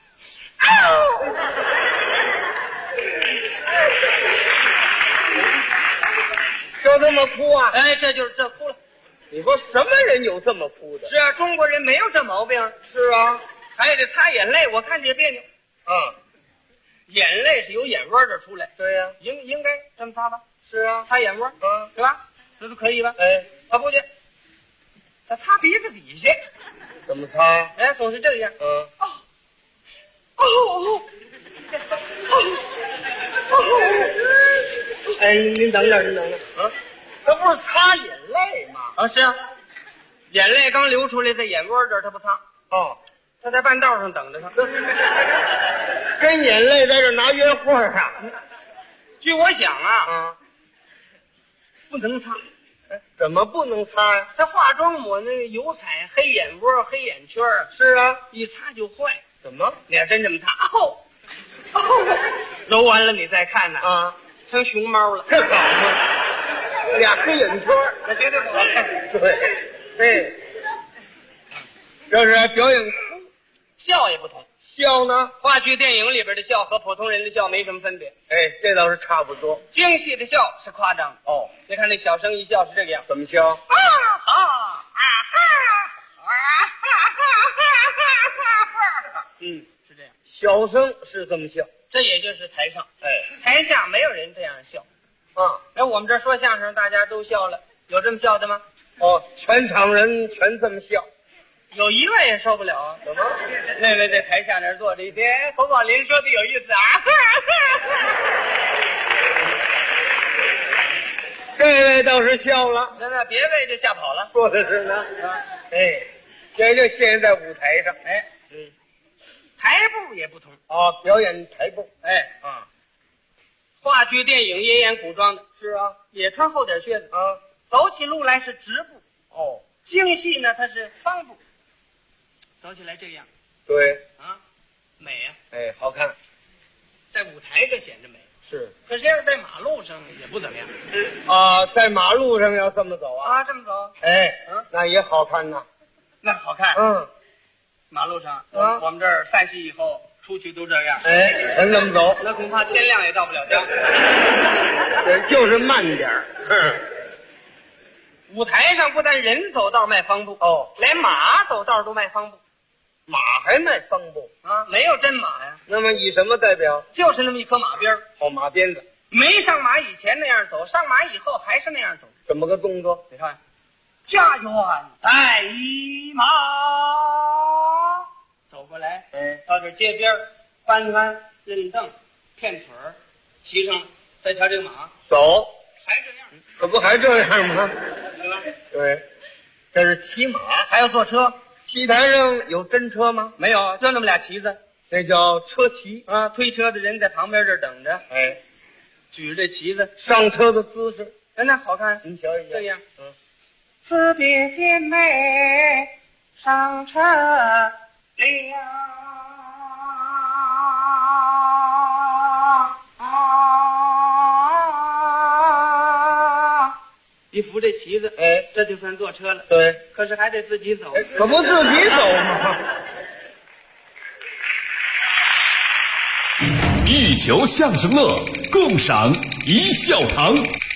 就这么哭啊？ 哎，这哭了。 你说什么人有这么哭的？ 是啊，中国人没有这毛病。 是啊， 还得擦眼泪，我看这别扭。眼泪是由眼窝这出来。 对呀， 应该这么擦吧？ 是啊， 擦眼窝，对吧？这都可以吧？ 哎， 不去，他擦鼻子底下。 怎么擦？ 哎，总是这样。 哎，您等等，这不是擦眼泪吗？ 是啊，眼泪刚流出来，在眼窝这儿，他不擦。他在半道上等着他。 跟眼泪在这拿约会啊？ 据我想啊，不能擦。 怎么不能擦呀？ 他化妆抹那个油彩，黑眼窝、黑眼圈。 是啊， 一擦就坏。 怎么？ 你要真这么擦，揉完了你再看呢，成熊猫了。 这好吗？俩黑眼圈， 那绝对不好看。 对，这是表演笑也不同。 笑呢？ 话剧电影里边的笑和普通人的笑没什么分别。 哎，这倒是差不多。 京戏的笑是夸张的。你看那小生一笑是这个样。 怎么笑？ 是这样。 小生是这么笑， 这也就是台上。台下没有人这样笑。我们这说相声，大家都笑了，有这么笑的吗？ 全场人全这么笑。 有一位也受不了啊！ 怎么？ 那位在台下那儿坐着一天，侯宝林说的有意思啊！ 这位倒是笑了， 那别位就吓跑了。 说的是呢。这就现在舞台上。 台步也不同。 表演台步。 话剧、电影也演古装的。 是啊， 也穿厚点靴子。走起路来是直步。京戏呢，它是方步。走起来这样， 对美呀！ 好看， 在舞台上显着美。 是， 可是要是在马路上也不怎么样。 在马路上要这么走这么走。 那也好看呐。 那好看。马路上，我们这儿散戏以后出去都这样。 全这么走， 那恐怕天亮也到不了家。 就是慢点儿。 舞台上不但人走道迈方步，连马走道都迈方步。 马还迈方步没有真马呀。 那么以什么代表？ 就是那么一颗马鞭。 马鞭子。 没上马以前那样走，上马以后还是那样走。 怎么个动作？ 你看，家园带一马，走过来，到这街边翻翻认凳，骗腿儿，骑上，再瞧这个马走， 还这样， 可不还这样吗？ 对吧？ 对，这是骑马， 还要坐车。 戏台上有真车吗？ 没有，就那么俩旗子， 那叫车骑推车的人在旁边这儿等着，举着这旗子， 上车的姿势， 那好看。 您瞧一下， 这样，辞别贤妹，上车了。 一扶这旗子，这就算坐车了。 对， 可是还得自己走， 可不自己走吗？ 一球相声乐，共赏一笑堂。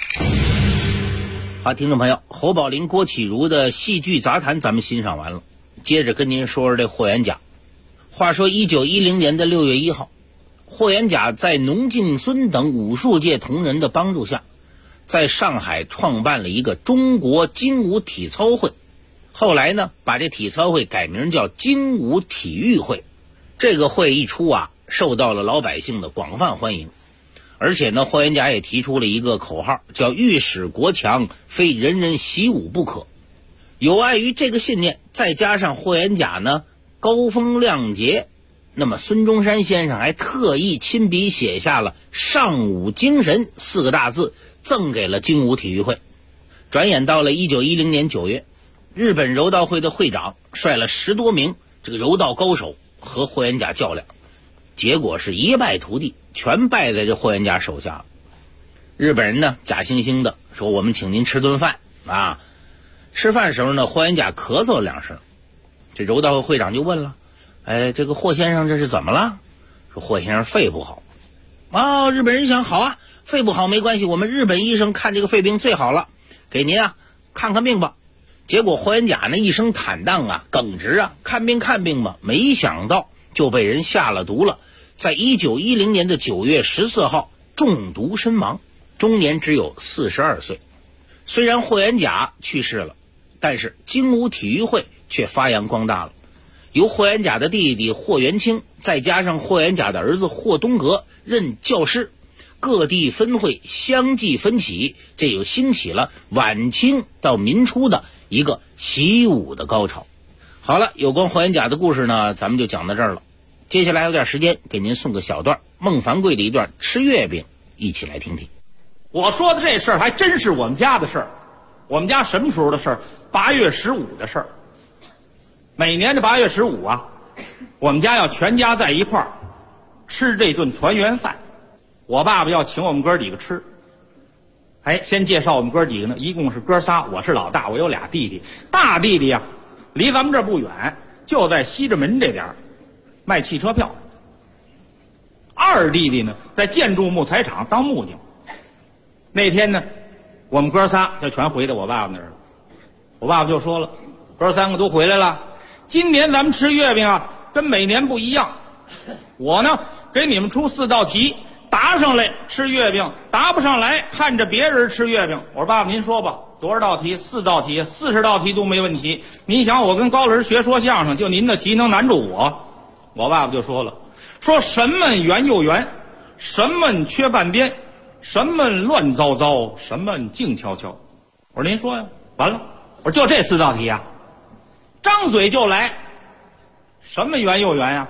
好，听众朋友，侯宝林、郭启儒的戏剧杂谈咱们欣赏完了，接着跟您说说这霍元甲。话说1910年的6月1号，霍元甲在农敬孙等武术界同仁的帮助下，在上海创办了一个中国精武体操会，后来呢，把这体操会改名叫精武体育会。这个会一出啊，受到了老百姓的广泛欢迎。而且呢，霍元甲也提出了一个口号，叫欲使国强，非人人习武不可。有碍于这个信念，再加上霍元甲呢高风亮节，那么孙中山先生还特意亲笔写下了尚武精神4个大字，赠给了精武体育会。转眼到了1910年9月，日本柔道会的会长率了10多名这个柔道高手和霍元甲较量，结果是一败涂地，全败在这霍元甲手下了。日本人呢假惺惺的说，我们请您吃顿饭啊。吃饭时候呢，霍元甲咳嗽了2声，这柔道会会长就问了，这个霍先生这是怎么了？说霍先生肺不好。日本人想，好啊，肺不好没关系，我们日本医生看这个肺病最好了，给您啊看看病吧。结果霍元甲呢一声坦荡啊，耿直啊，看病吧，没想到就被人下了毒了，在1910年的9月14号中毒身亡，终年只有42岁。虽然霍元甲去世了，但是精武体育会却发扬光大了。由霍元甲的弟弟霍元清，再加上霍元甲的儿子霍东阁任教师，各地分会相继分起，这就兴起了晚清到民初的一个习武的高潮。好了，有关霍元甲的故事呢，咱们就讲到这儿了。接下来有点时间，给您送个小段孟凡贵的一段吃月饼，一起来听听。 我说的这事儿还真是我们家的事儿。我们家什么时候的事儿？8月15的事儿。每年的8月15啊，我们家要全家在一块儿吃这顿团圆饭。我爸爸要请我们哥几个吃。先介绍我们哥几个呢，一共是哥仨，我是老大，我有俩弟弟。大弟弟呀，离咱们这儿不远，就在西直门这边卖汽车票。二弟弟呢，在建筑木材厂当木匠。那天呢，我们哥仨就全回到我爸爸那儿了。我爸爸就说了，哥3个都回来了，今年咱们吃月饼啊，跟每年不一样。我呢，给你们出4道题，答上来吃月饼，答不上来看着别人吃月饼。我说爸爸您说吧，多少道题？4道题，40道题都没问题。您想我跟高老师学说相声，就您的题能难住我？我爸爸就说了，说什么圆又圆，什么缺半边，什么乱糟糟，什么静悄悄。我说您说呀。完了，我说就这4道题呀，张嘴就来。什么圆又圆呀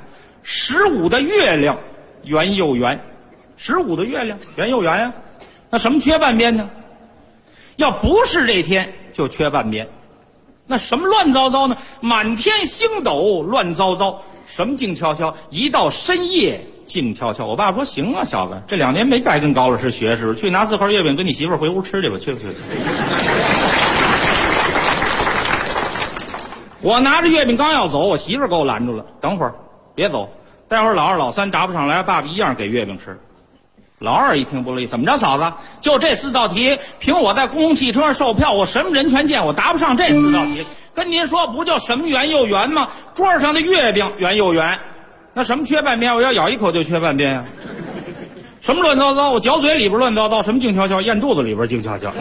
？15的月亮圆又圆，15的月亮圆又圆呀。那什么缺半边呢？要不是这天就缺半边。那什么乱糟糟呢？满天星斗乱糟糟，什么静悄悄？一到深夜静悄悄。我爸说行啊，小子，这2年没白跟高老师学，是不是？去拿4块月饼跟你媳妇儿回屋吃去吧，去不去？我拿着月饼刚要走，我媳妇儿给我拦住了。等会儿，别走，待会儿老2老3答不上来，爸爸一样给月饼吃。老2一听不乐意，怎么着，嫂子？就这4道题，凭我在公共汽车上售票，我什么人全见，我答不上这4道题。跟您说，不就什么圆又圆吗？桌上的月饼圆又圆，那什么缺半边？我要咬一口就缺半边呀。什么乱糟糟？我嚼嘴里边乱糟糟，什么静悄悄？咽肚子里边静悄悄。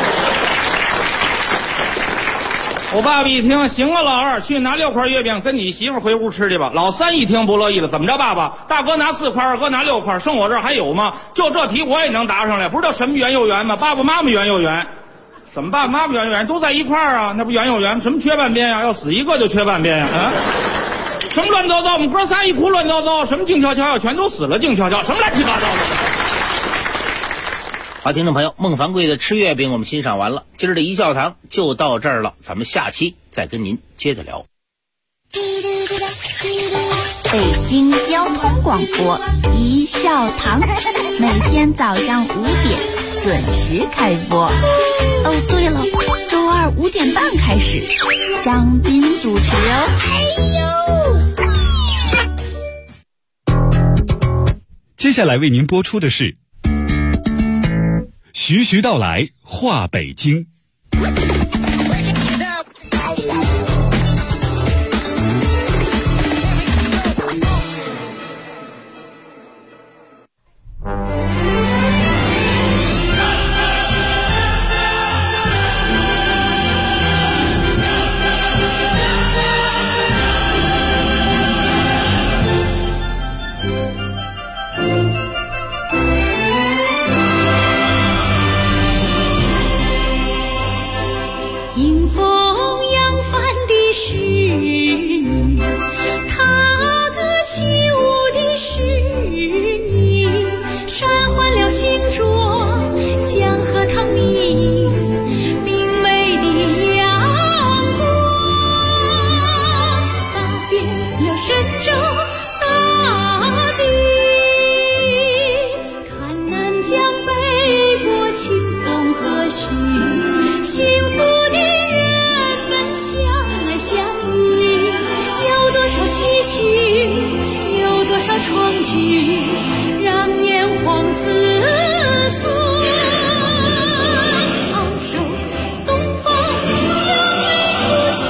我爸爸一听，行啊，老2去拿6块月饼，跟你媳妇回屋吃去吧。老3一听不乐意了，怎么着，爸爸？大哥拿4块，二哥拿6块，剩我这儿还有吗？就这题我也能答上来，不是叫什么圆又圆吗？爸爸妈妈圆又圆，怎么爸爸妈妈圆又圆？都在一块儿啊，那不圆又圆？什么缺半边呀？要死一个就缺半边呀？啊？什么乱糟糟？我们哥仨一哭乱糟糟，什么静悄悄呀？全都死了，静悄悄，什么乱七八糟的。 好，听众朋友，孟凡贵的吃月饼我们欣赏完了，今儿的一笑堂就到这儿了，咱们下期再跟您接着聊。 北京交通广播一笑堂，每天早上5点准时开播。哦，对了，周二5点半开始，张斌主持哦。 接下来为您播出的是徐徐道来话北京。 迎风扬帆的是你，踏歌起舞的是你，山换了形状，江河淌明，明媚的阳光洒遍了神州大地，看南江北国清风和煦，幸福的相爱相依，有多少唏嘘，有多少创举，让炎黄子孙昂首东方扬眉吐气。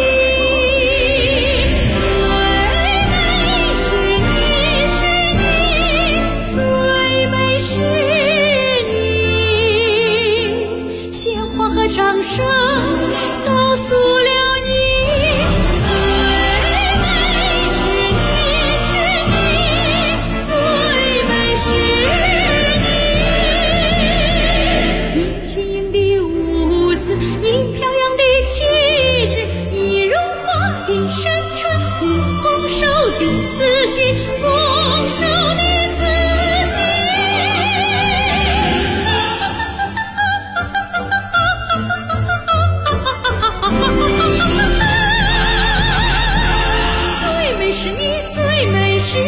最美是你，鲜花和掌声告诉了你，最美是你，是你，最美是你。你轻盈的舞姿，你飘扬的气质，你如花的山川，你丰收的四季，丰收的四季。最美是你，最美是你。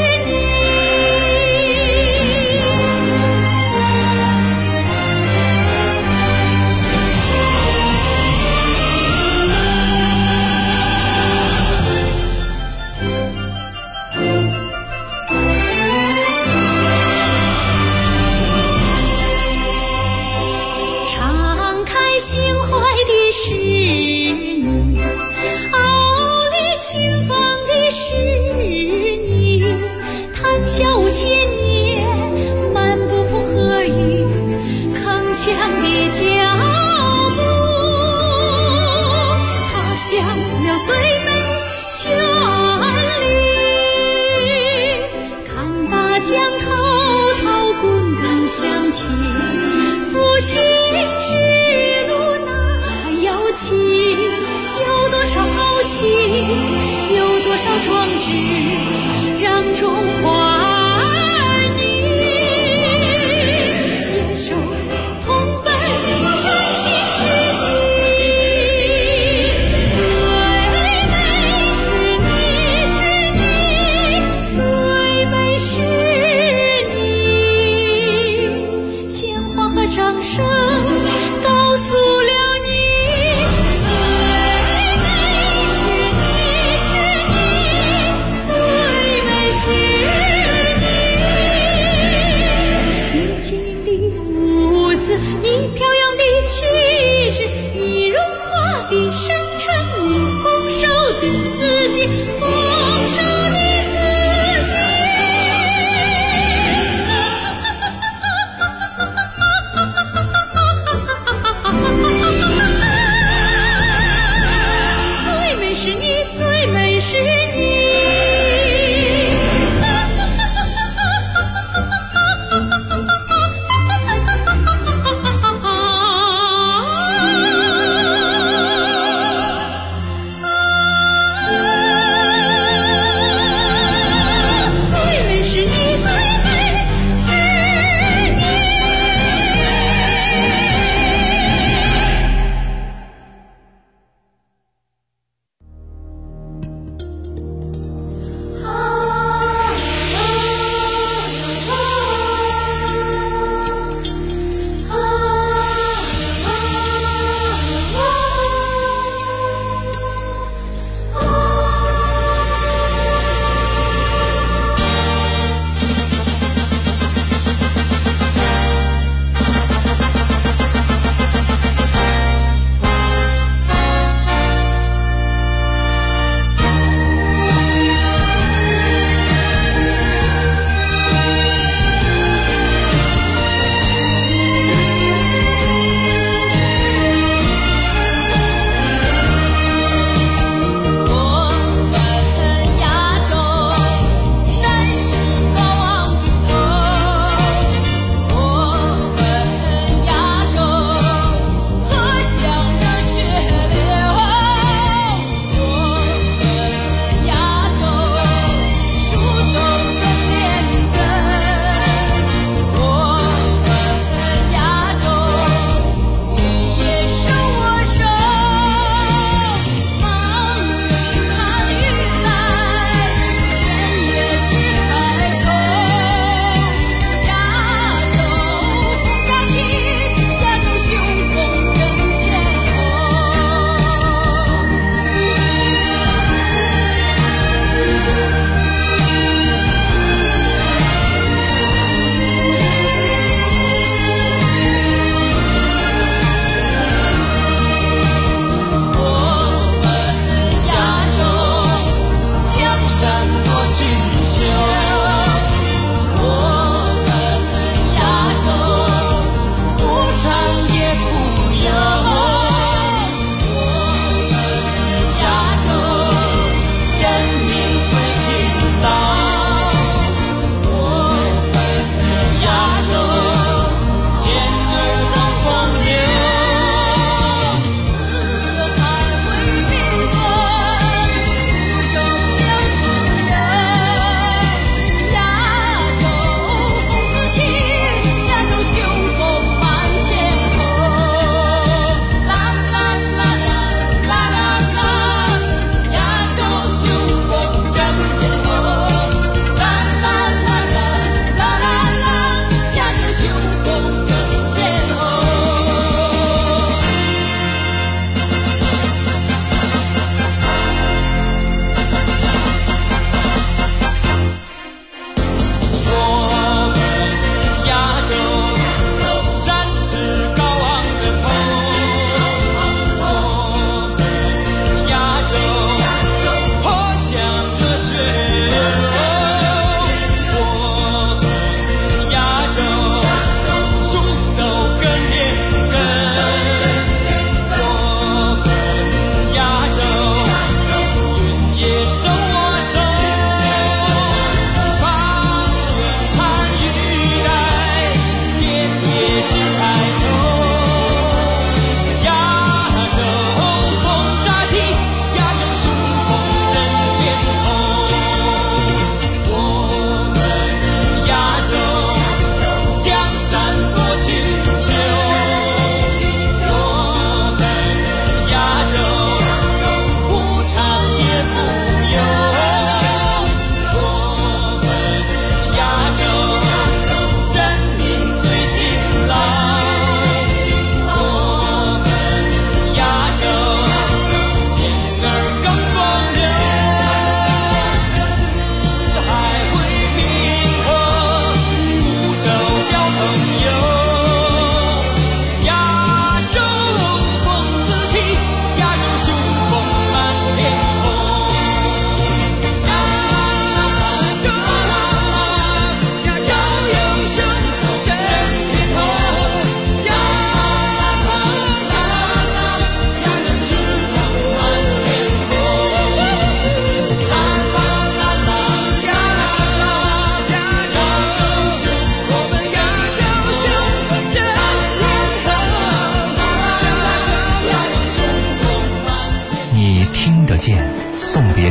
敞开心怀的是你，傲立群芳的是你，谈笑5千年，漫步风和雨，铿锵的脚步，踏响了最美旋律，看大江滔滔滚滚向前，复兴之路那摇旗，有多少豪气，有多少壮志，让中华儿女携手同奔振兴世纪。最美是你，是你，最美是你，鲜花和掌声告诉了你，最美是你，是你，最美是你。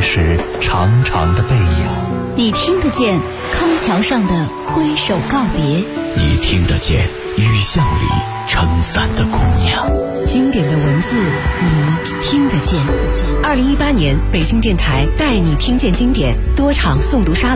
时长长的背影， 你听得见康桥上的挥手告别， 你听得见雨巷里撑伞的姑娘。 经典的文字，你听得见。2018年北京电台带你听见经典多场诵读沙龙。